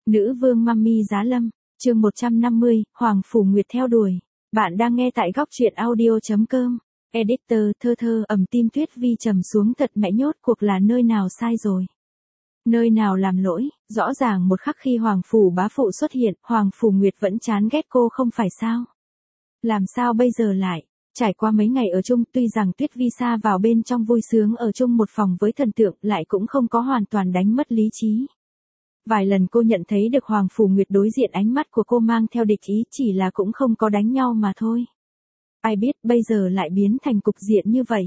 Nữ vương Mummy Giá Lâm, chương 150, Hoàng Phủ Nguyệt theo đuổi. Bạn đang nghe tại góc truyện audio.com. Editor Thơ Thơ ầm tim Tuyết Vi trầm xuống thật mẹ nhốt cuộc là nơi nào sai rồi. Nơi nào làm lỗi, rõ ràng một khắc khi Hoàng Phủ bá phụ xuất hiện, Hoàng Phủ Nguyệt vẫn chán ghét cô không phải sao. Làm sao bây giờ lại, trải qua mấy ngày ở chung tuy rằng Tuyết Vi xa vào bên trong vui sướng ở chung một phòng với thần tượng lại cũng không có hoàn toàn đánh mất lý trí. Vài lần cô nhận thấy được Hoàng Phủ Nguyệt đối diện ánh mắt của cô mang theo địch ý chỉ là cũng không có đánh nhau mà thôi. Ai biết bây giờ lại biến thành cục diện như vậy.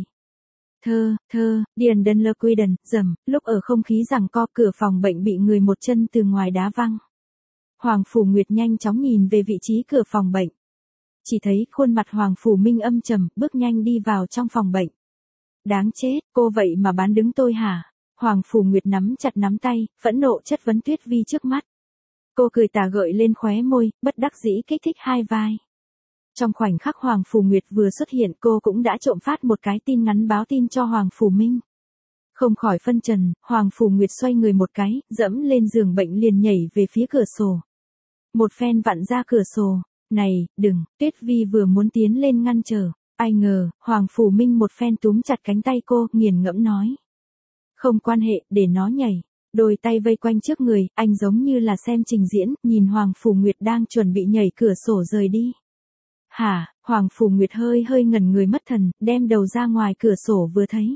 Điền Lơ Quy Đần, rầm, lúc ở không khí giằng co cửa phòng bệnh bị người một chân từ ngoài đá văng. Hoàng Phủ Nguyệt nhanh chóng nhìn về vị trí cửa phòng bệnh. Chỉ thấy khuôn mặt Hoàng Phủ Minh âm trầm, bước nhanh đi vào trong phòng bệnh. Đáng chết, cô vậy mà bán đứng tôi hả? Hoàng Phủ Nguyệt nắm chặt nắm tay, phẫn nộ chất vấn Tuyết Vi trước mắt. Cô cười tà gợi lên khóe môi, bất đắc dĩ kích thích hai vai. Trong khoảnh khắc Hoàng Phủ Nguyệt vừa xuất hiện cô cũng đã trộm phát một cái tin ngắn báo tin cho Hoàng Phủ Minh. Không khỏi phân trần, Hoàng Phủ Nguyệt xoay người một cái, dẫm lên giường bệnh liền nhảy về phía cửa sổ. Một phen vặn ra cửa sổ. Này, đừng, Tuyết Vi vừa muốn tiến lên ngăn trở. Ai ngờ, Hoàng Phủ Minh một phen túm chặt cánh tay cô, nghiền ngẫm nói. Không quan hệ, để nó nhảy. Đôi tay vây quanh trước người, anh giống như là xem trình diễn, nhìn Hoàng Phủ Nguyệt đang chuẩn bị nhảy cửa sổ rời đi. Hả, Hoàng Phủ Nguyệt hơi ngẩn người mất thần, đem đầu ra ngoài cửa sổ vừa thấy.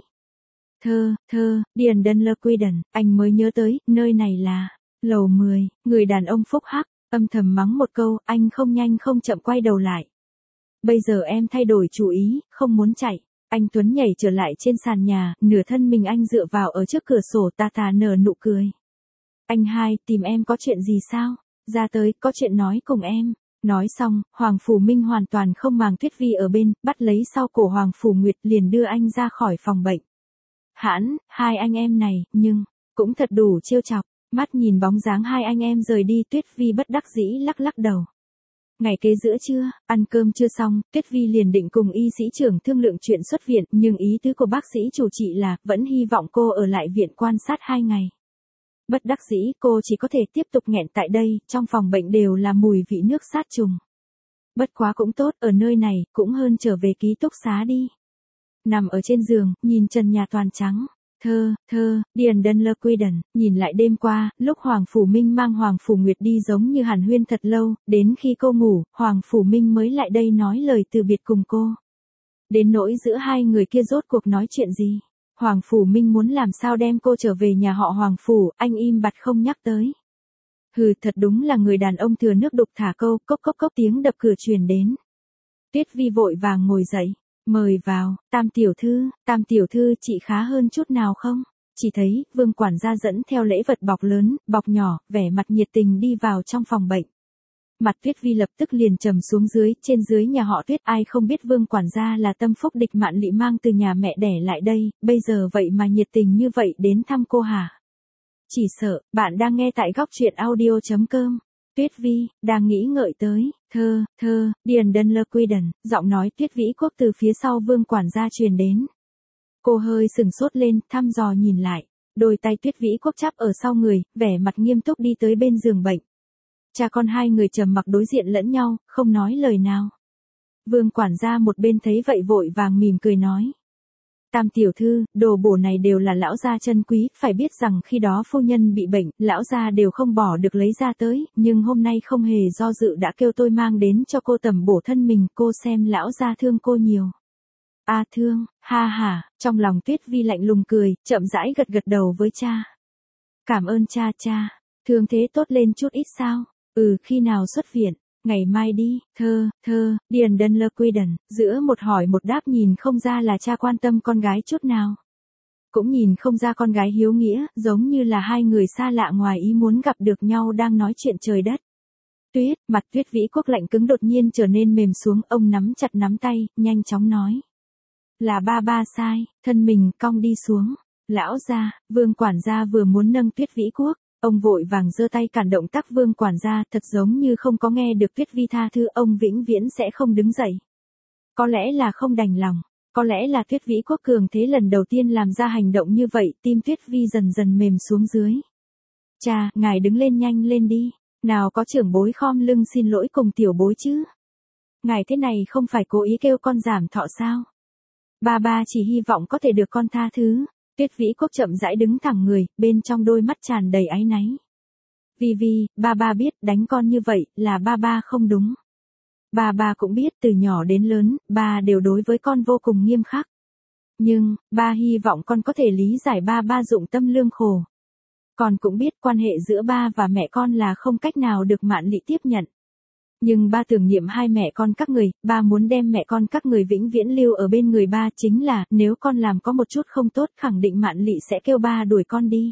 Điền Lơ Quy Đần, anh mới nhớ tới, nơi này là lầu 10, người đàn ông phúc hắc, âm thầm mắng một câu, anh không nhanh không chậm quay đầu lại. Bây giờ em thay đổi chủ ý, không muốn chạy. Anh Tuấn nhảy trở lại trên sàn nhà, nửa thân mình anh dựa vào ở trước cửa sổ tà tà nở nụ cười. Anh hai, tìm em có chuyện gì sao? Ra tới, có chuyện nói cùng em. Nói xong, Hoàng Phủ Minh hoàn toàn không màng Tuyết Vi ở bên, bắt lấy sau cổ Hoàng Phủ Nguyệt liền đưa anh ra khỏi phòng bệnh. Hãn, hai anh em này, nhưng, cũng thật đủ trêu chọc. Mắt nhìn bóng dáng hai anh em rời đi Tuyết Vi bất đắc dĩ lắc lắc đầu. Ngày kế giữa trưa, ăn cơm chưa xong, Tuyết Vi liền định cùng y sĩ trưởng thương lượng chuyện xuất viện, nhưng ý tứ của bác sĩ chủ trị là, vẫn hy vọng cô ở lại viện quan sát 2 ngày. Bất đắc dĩ, cô chỉ có thể tiếp tục nghẹn tại đây, trong phòng bệnh đều là mùi vị nước sát trùng. Bất quá cũng tốt, ở nơi này, cũng hơn trở về ký túc xá đi. Nằm ở trên giường, nhìn trần nhà toàn trắng. Điền Lơ Quy Đần, nhìn lại đêm qua, lúc Hoàng Phủ Minh mang Hoàng Phủ Nguyệt đi giống như hàn huyên thật lâu, đến khi cô ngủ, Hoàng Phủ Minh mới lại đây nói lời từ biệt cùng cô. Đến nỗi giữa hai người kia rốt cuộc nói chuyện gì? Hoàng Phủ Minh muốn làm sao đem cô trở về nhà họ Hoàng Phủ, anh im bặt không nhắc tới. Hừ, thật đúng là người đàn ông thừa nước đục thả câu, cốc tiếng đập cửa truyền đến. Tuyết Vi vội vàng ngồi dậy. Mời vào, Tam tiểu thư chị khá hơn chút nào không? Chỉ thấy, Vương quản gia dẫn theo lễ vật bọc lớn, bọc nhỏ, vẻ mặt nhiệt tình đi vào trong phòng bệnh. Mặt Tuyết Vi lập tức liền trầm xuống dưới, trên dưới nhà họ Tuyết ai không biết Vương quản gia là tâm phúc địch Mạn Lị mang từ nhà mẹ đẻ lại đây, bây giờ vậy mà nhiệt tình như vậy đến thăm cô hả? Chỉ sợ, bạn đang nghe tại góc truyện audio.com. Tuyết Vi, đang nghĩ ngợi tới, Điền Lơ Quy Đần, giọng nói Tuyết Vĩ Quốc từ phía sau Vương quản gia truyền đến. Cô hơi sừng sốt lên, thăm dò nhìn lại, đôi tay Tuyết Vĩ Quốc chắp ở sau người, vẻ mặt nghiêm túc đi tới bên giường bệnh. Cha con hai người trầm mặc đối diện lẫn nhau, không nói lời nào. Vương quản gia một bên thấy vậy vội vàng mỉm cười nói. Tam tiểu thư, đồ bổ này đều là lão gia chân quý, phải biết rằng khi đó phu nhân bị bệnh, lão gia đều không bỏ được lấy ra tới, nhưng hôm nay không hề do dự đã kêu tôi mang đến cho cô tầm bổ thân mình, cô xem lão gia thương cô nhiều. Thương, ha ha, trong lòng Tuyết Vi lạnh lùng cười, chậm rãi gật đầu với cha. Cảm ơn cha, thương thế tốt lên chút ít sao? Khi nào xuất viện? Ngày mai đi, Điền Lơ Quy Đần, giữa một hỏi một đáp nhìn không ra là cha quan tâm con gái chút nào. Cũng nhìn không ra con gái hiếu nghĩa, giống như là hai người xa lạ ngoài ý muốn gặp được nhau đang nói chuyện trời đất. Mặt Tuyết Vĩ Quốc lạnh cứng đột nhiên trở nên mềm xuống, ông nắm chặt nắm tay, nhanh chóng nói. Là ba sai, thân mình cong đi xuống. Lão gia, Vương quản gia vừa muốn nâng Tuyết Vĩ Quốc. Ông vội vàng giơ tay cản động tác Vương quản gia, thật giống như không có nghe được Tuyết Vi tha thứ, ông vĩnh viễn sẽ không đứng dậy. Có lẽ là không đành lòng, có lẽ là Tuyết Vĩ Quốc cường thế lần đầu tiên làm ra hành động như vậy, tim Tuyết Vi dần dần mềm xuống dưới. Cha, ngài đứng lên nhanh lên đi. Nào có trưởng bối khom lưng xin lỗi cùng tiểu bối chứ. Ngài thế này không phải cố ý kêu con giảm thọ sao? Ba chỉ hy vọng có thể được con tha thứ. Tuyết Vĩ Quốc chậm rãi đứng thẳng người, bên trong đôi mắt tràn đầy áy náy. Vì, ba biết đánh con như vậy là ba không đúng. Ba cũng biết từ nhỏ đến lớn, ba đều đối với con vô cùng nghiêm khắc. Nhưng, ba hy vọng con có thể lý giải ba dụng tâm lương khổ. Con cũng biết quan hệ giữa ba và mẹ con là không cách nào được Mạn Lị tiếp nhận. Nhưng ba tưởng niệm hai mẹ con các người, ba muốn đem mẹ con các người vĩnh viễn lưu ở bên người ba, chính là nếu con làm có một chút không tốt khẳng định Mạn Lị sẽ kêu ba đuổi con đi.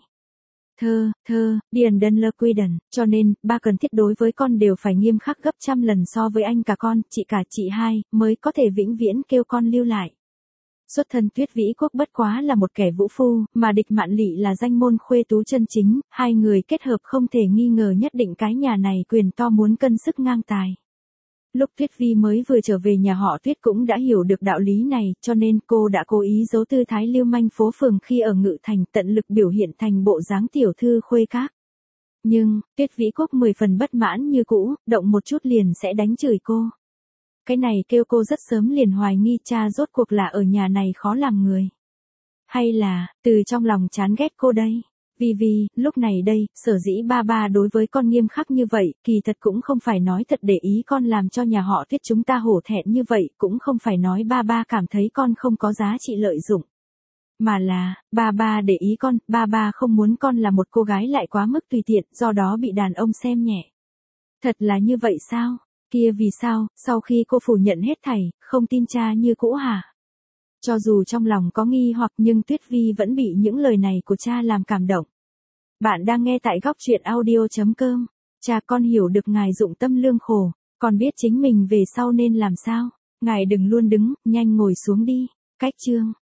Điền Đân Lơ Quy Đần, cho nên, ba cần thiết đối với con đều phải nghiêm khắc gấp trăm lần so với anh cả con, chị cả chị hai, mới có thể vĩnh viễn kêu con lưu lại. Xuất thân Tuyết Vĩ Quốc bất quá là một kẻ vũ phu, mà địch Mạn Lị là danh môn khuê tú chân chính, hai người kết hợp không thể nghi ngờ nhất định cái nhà này quyền to muốn cân sức ngang tài. Lúc Tuyết Vi mới vừa trở về nhà họ Tuyết cũng đã hiểu được đạo lý này, cho nên cô đã cố ý giấu tư thái lưu manh phố phường khi ở Ngự Thành, tận lực biểu hiện thành bộ dáng tiểu thư khuê các. Nhưng, Tuyết Vĩ Quốc 10 phần bất mãn như cũ, động một chút liền sẽ đánh chửi cô. Cái này kêu cô rất sớm liền hoài nghi cha rốt cuộc là ở nhà này khó làm người. Hay là, từ trong lòng chán ghét cô đây. Vì, lúc này đây, sở dĩ ba đối với con nghiêm khắc như vậy, kỳ thật cũng không phải nói thật để ý con làm cho nhà họ Tuyết chúng ta hổ thẹn như vậy, cũng không phải nói ba cảm thấy con không có giá trị lợi dụng. Mà là, ba để ý con, ba không muốn con là một cô gái lại quá mức tùy tiện, do đó bị đàn ông xem nhẹ. Thật là như vậy sao? Kia vì sao, sau khi cô phủ nhận hết thảy, không tin cha như cũ hả? Cho dù trong lòng có nghi hoặc nhưng Tuyết Vi vẫn bị những lời này của cha làm cảm động. Bạn đang nghe tại góc truyện audio.com. Cha, con hiểu được ngài dụng tâm lương khổ, con biết chính mình về sau nên làm sao. Ngài đừng luôn đứng, nhanh ngồi xuống đi. Cách chương.